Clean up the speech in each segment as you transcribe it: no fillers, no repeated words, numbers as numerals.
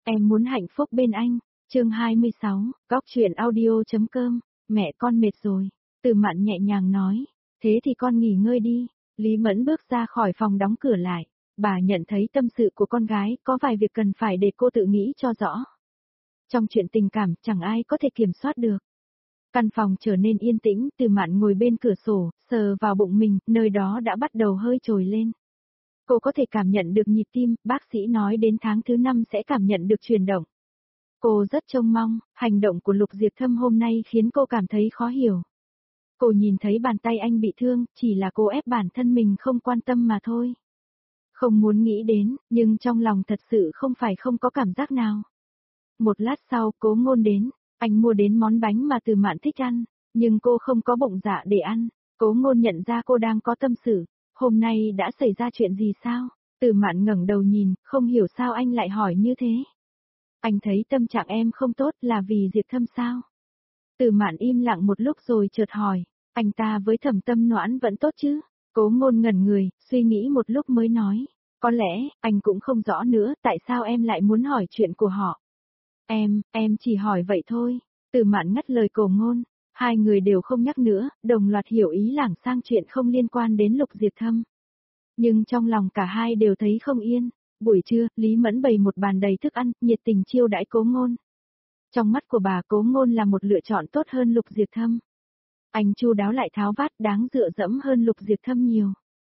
Em muốn hạnh phúc bên anh. Chương 26, Góc truyện audio.com. Mẹ con mệt rồi. Từ Mạn nhẹ nhàng nói. Thế thì con nghỉ ngơi đi. Lý Mẫn bước ra khỏi phòng đóng cửa lại. Bà nhận thấy tâm sự của con gái có vài việc cần phải để cô tự nghĩ cho rõ. Trong chuyện tình cảm chẳng ai có thể kiểm soát được. Căn phòng trở nên yên tĩnh, Từ Mạn ngồi bên cửa sổ, sờ vào bụng mình, nơi đó đã bắt đầu hơi trồi lên. Cô có thể cảm nhận được nhịp tim, bác sĩ nói đến tháng thứ 5 sẽ cảm nhận được chuyển động. Cô rất trông mong, hành động của Lục Diệp Thâm hôm nay khiến cô cảm thấy khó hiểu. Cô nhìn thấy bàn tay anh bị thương, chỉ là cô ép bản thân mình không quan tâm mà thôi. Không muốn nghĩ đến, nhưng trong lòng thật sự không phải không có cảm giác nào. Một lát sau, Cố Ngôn đến, anh mua đến món bánh mà Từ Mạn thích ăn, nhưng cô không có bụng dạ để ăn. Cố Ngôn nhận ra cô đang có tâm sự, hôm nay đã xảy ra chuyện gì sao? Từ Mạn ngẩng đầu nhìn, không hiểu sao anh lại hỏi như thế. Anh thấy tâm trạng em không tốt là vì Diệp Thâm sao? Từ Mạn im lặng một lúc rồi chợt hỏi, anh ta với Thẩm Tâm Noãn vẫn tốt chứ? Cố Ngôn ngẩn người, suy nghĩ một lúc mới nói, có lẽ, anh cũng không rõ nữa, tại sao em lại muốn hỏi chuyện của họ? Em chỉ hỏi vậy thôi. Từ Mạn ngắt lời Cố Ngôn, hai người đều không nhắc nữa, đồng loạt hiểu ý lảng sang chuyện không liên quan đến Lục Diệp Thâm. Nhưng trong lòng cả hai đều thấy không yên. Buổi trưa, Lý Mẫn bày một bàn đầy thức ăn, nhiệt tình chiêu đãi Cố Ngôn. Trong mắt của bà, Cố Ngôn là một lựa chọn tốt hơn Lục Diệp Thâm. Anh chu đáo lại tháo vát, đáng dựa dẫm hơn Lục Diệp Thâm nhiều.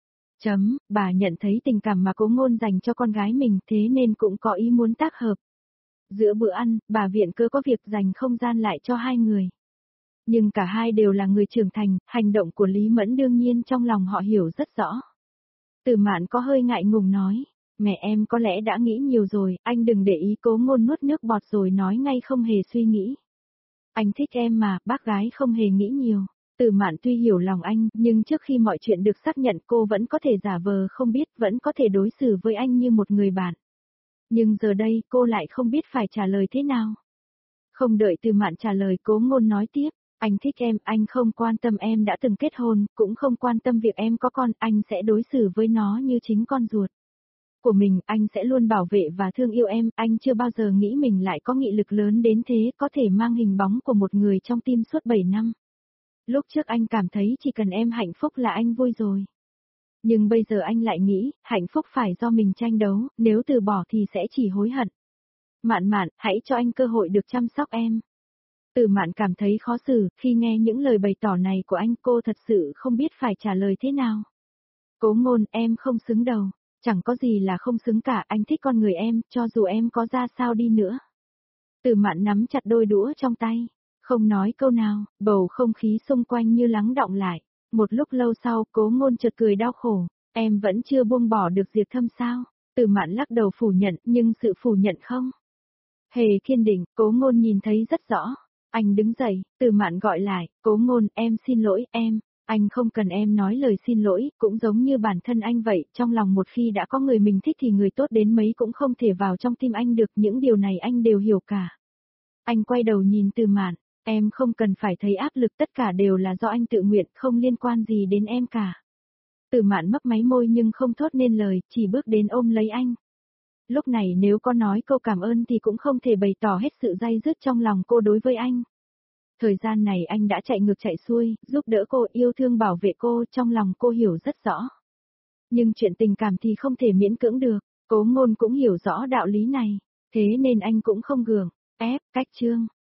Bà nhận thấy tình cảm mà Cố Ngôn dành cho con gái mình, thế nên cũng có ý muốn tác hợp. Giữa bữa ăn, bà viện cớ có việc dành không gian lại cho hai người. Nhưng cả hai đều là người trưởng thành, hành động của Lý Mẫn đương nhiên trong lòng họ hiểu rất rõ. Từ Mạn có hơi ngại ngùng nói, mẹ em có lẽ đã nghĩ nhiều rồi, anh đừng để ý. Cố Ngôn nuốt nước bọt rồi nói ngay không hề suy nghĩ. Anh thích em mà, bác gái không hề nghĩ nhiều. Từ Mạn tuy hiểu lòng anh, nhưng trước khi mọi chuyện được xác nhận cô vẫn có thể giả vờ không biết, vẫn có thể đối xử với anh như một người bạn. Nhưng giờ đây cô lại không biết phải trả lời thế nào. Không đợi Từ Mạn trả lời, Cố Ngôn nói tiếp, anh thích em, anh không quan tâm em đã từng kết hôn, cũng không quan tâm việc em có con, anh sẽ đối xử với nó như chính con ruột của mình, anh sẽ luôn bảo vệ và thương yêu em, anh chưa bao giờ nghĩ mình lại có nghị lực lớn đến thế, có thể mang hình bóng của một người trong tim suốt 7 năm. Lúc trước anh cảm thấy chỉ cần em hạnh phúc là anh vui rồi. Nhưng bây giờ anh lại nghĩ, hạnh phúc phải do mình tranh đấu, nếu từ bỏ thì sẽ chỉ hối hận. Mạn Mạn, hãy cho anh cơ hội được chăm sóc em. Từ Mạn cảm thấy khó xử, khi nghe những lời bày tỏ này của anh, cô thật sự không biết phải trả lời thế nào. Cố Ngôn, em không xứng đâu. Chẳng có gì là không xứng cả, anh thích con người em, cho dù em có ra sao đi nữa. Từ Mạn nắm chặt đôi đũa trong tay, không nói câu nào, bầu không khí xung quanh như lắng đọng lại. Một lúc lâu sau, Cố Ngôn chợt cười đau khổ, em vẫn chưa buông bỏ được Diệp Thâm sao? Từ Mạn lắc đầu phủ nhận, nhưng sự phủ nhận không hề kiên định, Cố Ngôn nhìn thấy rất rõ. Anh đứng dậy, Từ Mạn gọi lại, Cố Ngôn, em xin lỗi, anh không cần em nói lời xin lỗi, cũng giống như bản thân anh vậy, trong lòng một khi đã có người mình thích thì người tốt đến mấy cũng không thể vào trong tim anh được, những điều này anh đều hiểu cả. Anh quay đầu nhìn Từ Mạn, em không cần phải thấy áp lực, tất cả đều là do anh tự nguyện, không liên quan gì đến em cả. Từ Mạn mấp máy môi nhưng không thốt nên lời, chỉ bước đến ôm lấy anh. Lúc này nếu có nói câu cảm ơn thì cũng không thể bày tỏ hết sự day dứt trong lòng cô đối với anh. Thời gian này anh đã chạy ngược chạy xuôi, giúp đỡ cô, yêu thương bảo vệ cô, trong lòng cô hiểu rất rõ. Nhưng chuyện tình cảm thì không thể miễn cưỡng được, Cố Ngôn cũng hiểu rõ đạo lý này, thế nên anh cũng không gượng ép, cách chương.